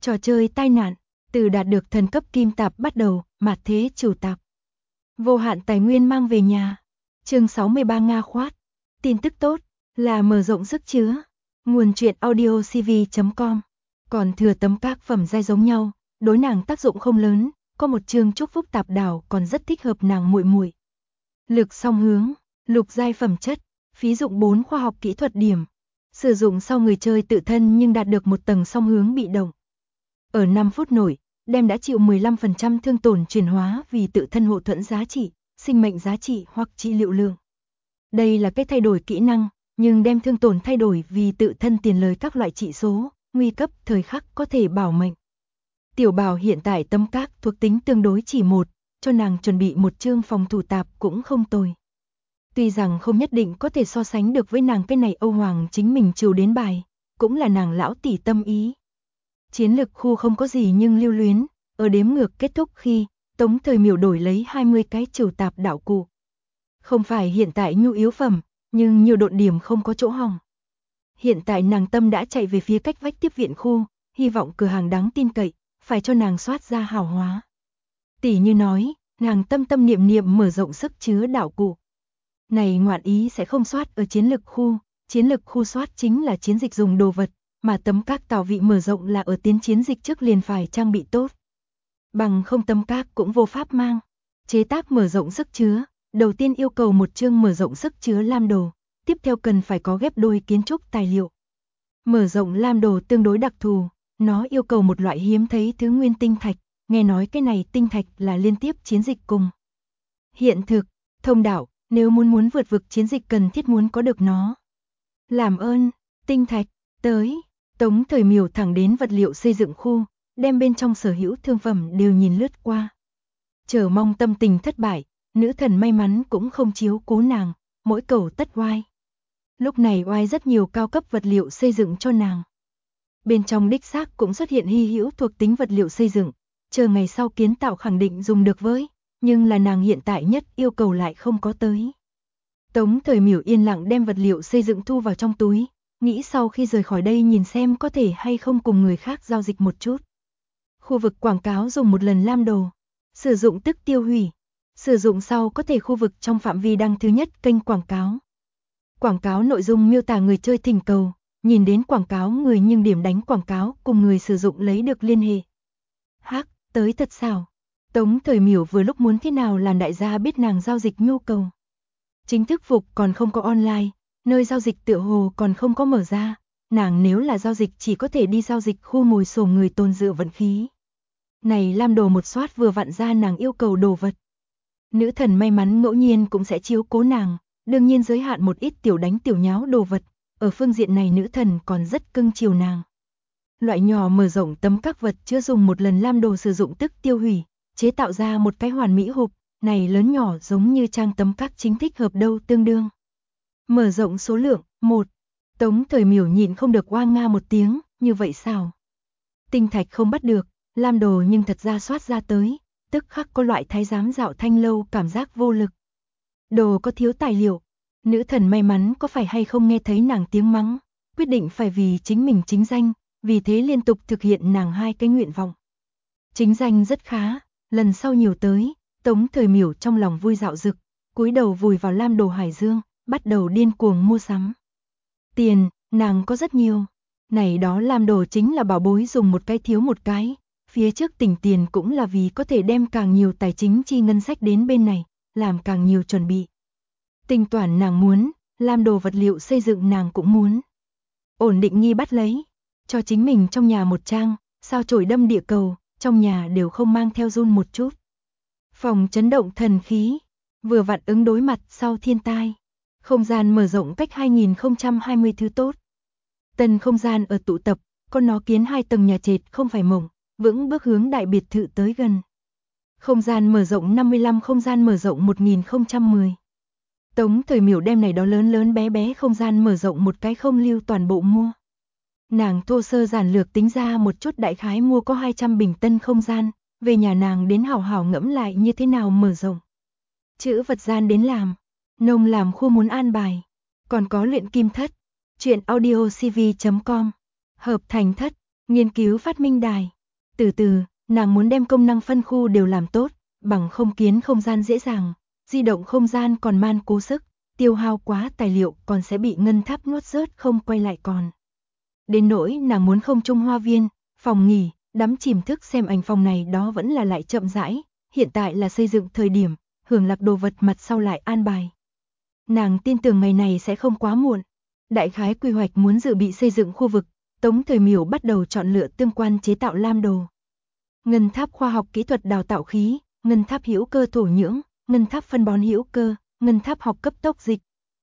Trò chơi tai nạn, từ đạt được thần cấp kim tạp bắt đầu, mạt thế chủ tạp. Vô hạn tài nguyên mang về nhà. Chương 63 Nga khoát. Tin tức tốt là mở rộng sức chứa. Nguồn truyện audiocv.com. Còn thừa tấm các phẩm giai giống nhau, đối nàng tác dụng không lớn, có một chương chúc phúc tạp đảo còn rất thích hợp nàng muội muội. Lực song hướng, lục giai phẩm chất, phí dụng 4 khoa học kỹ thuật điểm. Sử dụng sau người chơi tự thân nhưng đạt được một tầng song hướng bị động. Ở 5 phút nội, đem đã chịu 15% thương tổn chuyển hóa vì tự thân hộ thuẫn giá trị, sinh mệnh giá trị hoặc trị liệu lượng. Đây là cách thay đổi kỹ năng, nhưng đem thương tổn thay đổi vì tự thân tiền lời các loại trị số, nguy cấp thời khắc có thể bảo mệnh. Tiểu Bảo hiện tại tâm các thuộc tính tương đối chỉ một, cho nàng chuẩn bị một chương phòng thủ tạp cũng không tồi. Tuy rằng không nhất định có thể so sánh được với nàng cái này Âu Hoàng chính mình trừ đến bài, cũng là nàng lão tỷ tâm ý. Chiến lực khu không có gì nhưng lưu luyến, ở đếm ngược kết thúc khi Tống Thời Miểu đổi lấy 20 cái trừ tạp đạo cụ. Không phải hiện tại nhu yếu phẩm, nhưng nhiều độn điểm không có chỗ hỏng. Hiện tại nàng tâm đã chạy về phía cách vách tiếp viện khu, hy vọng cửa hàng đáng tin cậy, phải cho nàng soát ra hào hóa. Tỷ như nói, nàng tâm niệm niệm mở rộng sức chứa đạo cụ. Này ngoạn ý sẽ không soát ở chiến lực khu soát chính là chiến dịch dùng đồ vật, mà tấm các tào vị mở rộng là ở tiến chiến dịch trước liền phải trang bị tốt. Bằng không tấm các cũng vô pháp mang. Chế tác mở rộng sức chứa, đầu tiên yêu cầu một chương mở rộng sức chứa lam đồ, tiếp theo cần phải có ghép đôi kiến trúc tài liệu. Mở rộng lam đồ tương đối đặc thù, nó yêu cầu một loại hiếm thấy thứ nguyên tinh thạch, nghe nói cái này tinh thạch là liên tiếp chiến dịch cùng. Hiện thực, thông đạo, nếu muốn vượt vực chiến dịch cần thiết muốn có được nó. Làm ơn, tinh thạch, tới. Tống Thời Miểu thẳng đến vật liệu xây dựng khu, đem bên trong sở hữu thương phẩm đều nhìn lướt qua. Chờ mong tâm tình thất bại, nữ thần may mắn cũng không chiếu cố nàng, mỗi cầu tất oai. Lúc này oai rất nhiều cao cấp vật liệu xây dựng cho nàng. Bên trong đích xác cũng xuất hiện hy hữu thuộc tính vật liệu xây dựng, chờ ngày sau kiến tạo khẳng định dùng được với, nhưng là nàng hiện tại nhất yêu cầu lại không có tới. Tống Thời Miểu yên lặng đem vật liệu xây dựng thu vào trong túi, nghĩ sau khi rời khỏi đây nhìn xem có thể hay không cùng người khác giao dịch một chút. Khu vực quảng cáo dùng một lần lam đồ, sử dụng tức tiêu hủy, sử dụng sau có thể khu vực trong phạm vi đăng thứ nhất kênh quảng cáo. Quảng cáo nội dung miêu tả người chơi thỉnh cầu, nhìn đến quảng cáo người nhưng điểm đánh quảng cáo cùng người sử dụng lấy được liên hệ. Hắc, tới thật xảo. Tống Thời Miểu vừa lúc muốn thế nào làm đại gia biết nàng giao dịch nhu cầu. Chính thức phục còn không có online, nơi giao dịch tựa hồ còn không có mở ra, nàng nếu là giao dịch chỉ có thể đi giao dịch khu ngồi sổ người tồn dựa vận khí. Này lam đồ một soát vừa vặn ra nàng yêu cầu đồ vật. Nữ thần may mắn ngẫu nhiên cũng sẽ chiếu cố nàng, đương nhiên giới hạn một ít tiểu đánh tiểu nháo đồ vật, ở phương diện này nữ thần còn rất cưng chiều nàng. Loại nhỏ mở rộng tấm các vật chưa dùng một lần lam đồ sử dụng tức tiêu hủy, chế tạo ra một cái hoàn mỹ hộp, này lớn nhỏ giống như trang tấm các chính thích hợp đâu tương đương. Mở rộng số lượng, 1. Tống Thời Miểu nhịn không được oa nga một tiếng, như vậy sao? Tinh thạch không bắt được, lam đồ nhưng thật ra soát ra tới, tức khắc có loại thái giám dạo thanh lâu cảm giác vô lực. Đồ có thiếu tài liệu, nữ thần may mắn có phải hay không nghe thấy nàng tiếng mắng, quyết định phải vì chính mình chính danh, vì thế liên tục thực hiện nàng hai cái nguyện vọng. Chính danh rất khá, lần sau nhiều tới, Tống Thời Miểu trong lòng vui dạo dực, cúi đầu vùi vào lam đồ hải dương, bắt đầu điên cuồng mua sắm. Tiền, nàng có rất nhiều. Này đó lam đồ chính là bảo bối dùng một cái thiếu một cái. Phía trước tỉnh tiền cũng là vì có thể đem càng nhiều tài chính chi ngân sách đến bên này, làm càng nhiều chuẩn bị. Tinh toán nàng muốn, lam đồ vật liệu xây dựng nàng cũng muốn. Ổn định nghi bắt lấy, cho chính mình trong nhà một trang, sao chổi đâm địa cầu, trong nhà đều không mang theo run một chút. Phòng chấn động thần khí, vừa vặn ứng đối mặt sau thiên tai. Không gian mở rộng cách 2020 thứ tốt. Tân không gian ở tụ tập, con nó kiến 2 tầng nhà trệt không phải mỏng, vững bước hướng đại biệt thự tới gần. Không gian mở rộng 55 không gian mở rộng 1010. Tống Thời Miểu đem này đó lớn bé bé không gian mở rộng một cái không lưu toàn bộ mua. Nàng thô sơ giản lược tính ra một chút đại khái mua có 200 bình tân không gian, về nhà nàng đến hảo hảo ngẫm lại như thế nào mở rộng. Chữ vật gian đến làm, nông làm khu muốn an bài, còn có luyện kim thất, truyện audiocv.com, hợp thành thất, nghiên cứu phát minh đài. Từ từ, nàng muốn đem công năng phân khu đều làm tốt, bằng không kiến không gian dễ dàng, di động không gian còn man cố sức, tiêu hao quá tài liệu còn sẽ bị ngân tháp nuốt rớt không quay lại còn. Đến nỗi nàng muốn không trung hoa viên, phòng nghỉ, đắm chìm thức xem ảnh phòng này đó vẫn là lại chậm rãi, hiện tại là xây dựng thời điểm, hưởng lạc đồ vật mặt sau lại an bài. Nàng tin tưởng ngày này sẽ không quá muộn. Đại khái quy hoạch muốn dự bị xây dựng khu vực, Tống Thời Miểu bắt đầu chọn lựa tương quan chế tạo lam đồ. Ngân tháp khoa học kỹ thuật đào tạo khí, ngân tháp hữu cơ thổ nhưỡng, ngân tháp phân bón hữu cơ, ngân tháp học cấp tốc dịch.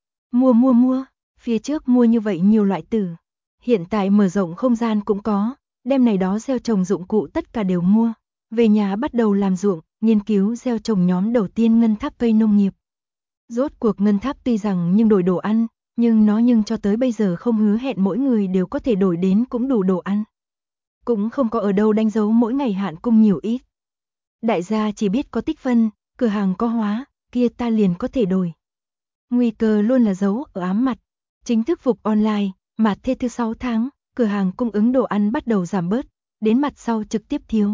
Mua, phía trước mua như vậy nhiều loại tử. Hiện tại mở rộng không gian cũng có, đem này đó gieo trồng dụng cụ tất cả đều mua. Về nhà bắt đầu làm ruộng, nghiên cứu gieo trồng nhóm đầu tiên ngân tháp cây nông nghiệp. Rốt cuộc ngân tháp tuy rằng nhưng đổi đồ ăn, nhưng cho tới bây giờ không hứa hẹn mỗi người đều có thể đổi đến cũng đủ đồ ăn. Cũng không có ở đâu đánh dấu mỗi ngày hạn cung nhiều ít. Đại gia chỉ biết có tích phân, cửa hàng có hóa, kia ta liền có thể đổi. Nguy cơ luôn là giấu ở ám mặt. Chính thức phục online, mặt thế thứ 6 tháng, cửa hàng cung ứng đồ ăn bắt đầu giảm bớt, đến mặt sau trực tiếp thiếu.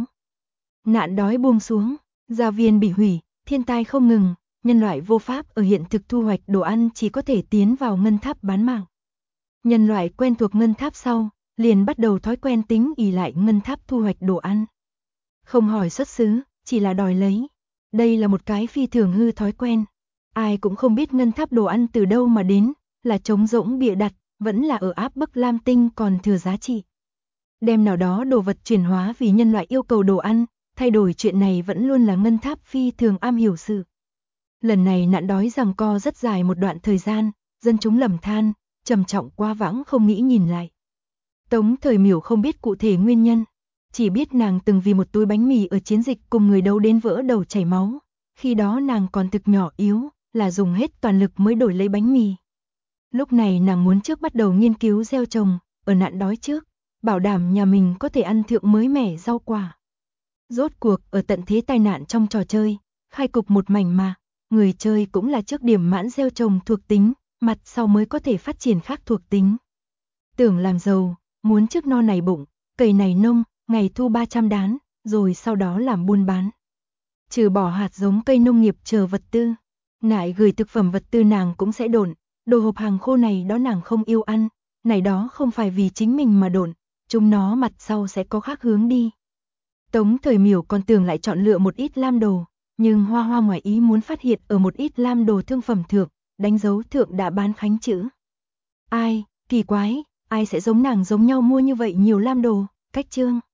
Nạn đói buông xuống, gia viên bị hủy, thiên tai không ngừng, nhân loại vô pháp ở hiện thực thu hoạch đồ ăn chỉ có thể tiến vào ngân tháp bán mạng. Nhân loại quen thuộc ngân tháp sau, liền bắt đầu thói quen tính ỷ lại ngân tháp thu hoạch đồ ăn. Không hỏi xuất xứ, chỉ là đòi lấy. Đây là một cái phi thường hư thói quen. Ai cũng không biết ngân tháp đồ ăn từ đâu mà đến, là trống rỗng bịa đặt, vẫn là ở áp bức lam tinh còn thừa giá trị. Đem nào đó đồ vật chuyển hóa vì nhân loại yêu cầu đồ ăn, thay đổi chuyện này vẫn luôn là ngân tháp phi thường am hiểu sự. Lần này nạn đói giằng co rất dài một đoạn thời gian, dân chúng lầm than, trầm trọng quá vãng không nghĩ nhìn lại. Tống Thời Miểu không biết cụ thể nguyên nhân, chỉ biết nàng từng vì một túi bánh mì ở chiến dịch cùng người đấu đến vỡ đầu chảy máu, khi đó nàng còn thực nhỏ yếu, là dùng hết toàn lực mới đổi lấy bánh mì. Lúc này nàng muốn trước bắt đầu nghiên cứu gieo trồng, ở nạn đói trước, bảo đảm nhà mình có thể ăn thượng mới mẻ rau quả. Rốt cuộc ở tận thế tai nạn trong trò chơi, khai cục một mảnh mà, người chơi cũng là trước điểm mãn gieo trồng thuộc tính, mặt sau mới có thể phát triển khác thuộc tính. Tưởng làm giàu, muốn trước no này bụng, cày này nông, ngày thu 300 đán, rồi sau đó làm buôn bán. Trừ bỏ hạt giống cây nông nghiệp chờ vật tư, nại gửi thực phẩm vật tư nàng cũng sẽ độn, đồ hộp hàng khô này đó nàng không yêu ăn, này đó không phải vì chính mình mà độn, chúng nó mặt sau sẽ có khác hướng đi. Tống Thời Miểu còn tưởng lại chọn lựa một ít lam đồ, nhưng Hoa Hoa ngoài ý muốn phát hiện ở một ít lam đồ thương phẩm thượng, đánh dấu thượng đã bán khánh chữ. Ai, kỳ quái, ai sẽ giống nàng giống nhau mua như vậy nhiều lam đồ, cách chương.